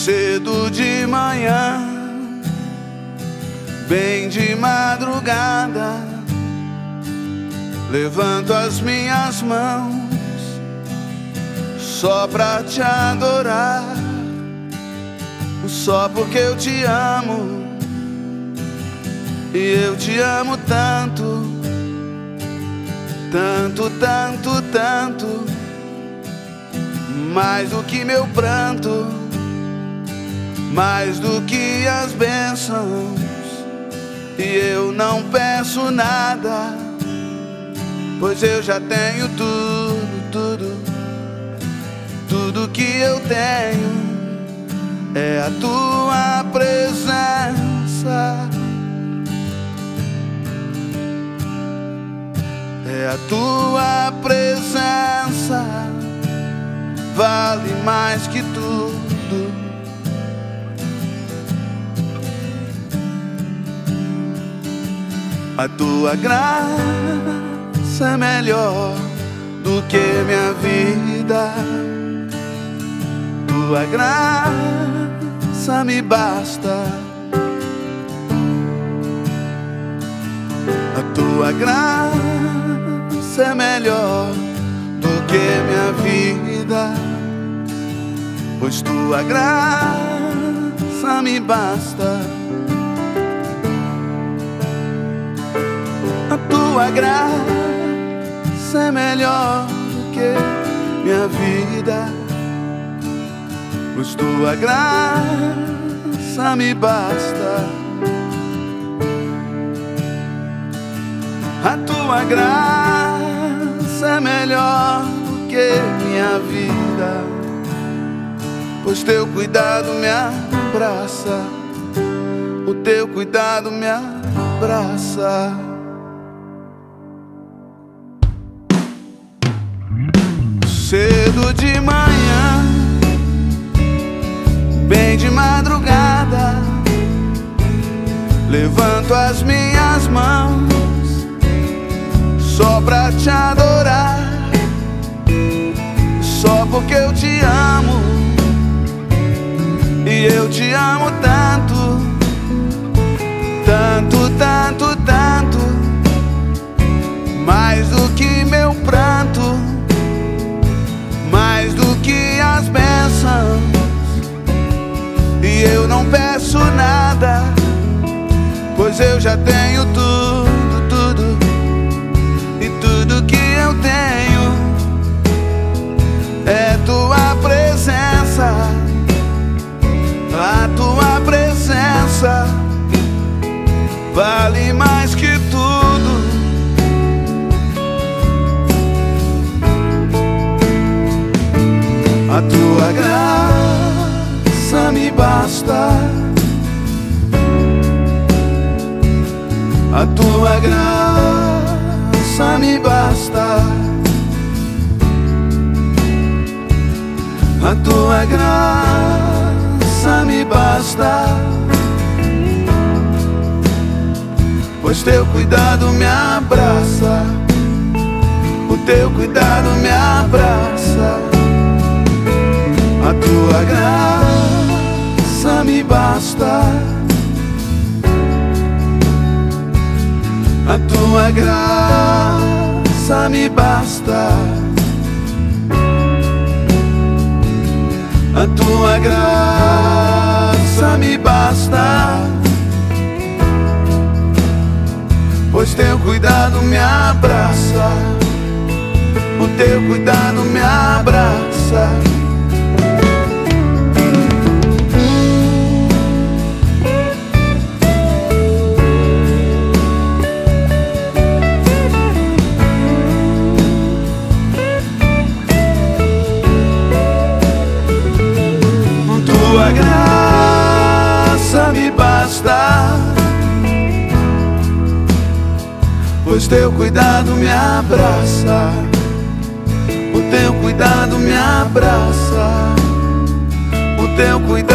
cedo de manhã, bem de madrugada, levanto as minhas mãos só pra te adorar, só porque eu te amo e eu te amo tanto, tanto, tanto, tanto, mais do que meu pranto, mais do que as bênçãos. E eu não peço nada, pois eu já tenho tudo, tudo, tudo que eu tenho é a tua presença, é a tua presença, vale mais que tudo. A tua graça é melhor do que minha vida. Tua graça me basta. A tua graça é melhor do que minha vida, pois tua graça me basta. A tua graça é melhor do que minha vida, pois tua graça me basta. A tua graça é melhor do que minha vida, pois teu cuidado me abraça, o teu cuidado me abraça. Cedo de manhã, bem de madrugada, levanto as minhas mãos só pra te adorar, só porque eu te amo e eu te amo tanto, tanto, tanto, tanto, mais do que meu pranto, mais do que as bênçãos. E eu não peço nada, pois eu já tenho tudo, tudo, e tudo que eu tenho é tua presença, a tua presença vale mais que tudo. A tua graça me basta. A tua graça me basta. A tua graça me basta, pois teu cuidado me abraça, o teu cuidado me abraça. A tua graça me basta. A tua graça me basta. A tua graça me basta, pois teu cuidado me abraça, o teu cuidado me abraça. Tua graça me basta, pois teu cuidado me abraça, o teu cuidado me abraça, o teu cuidado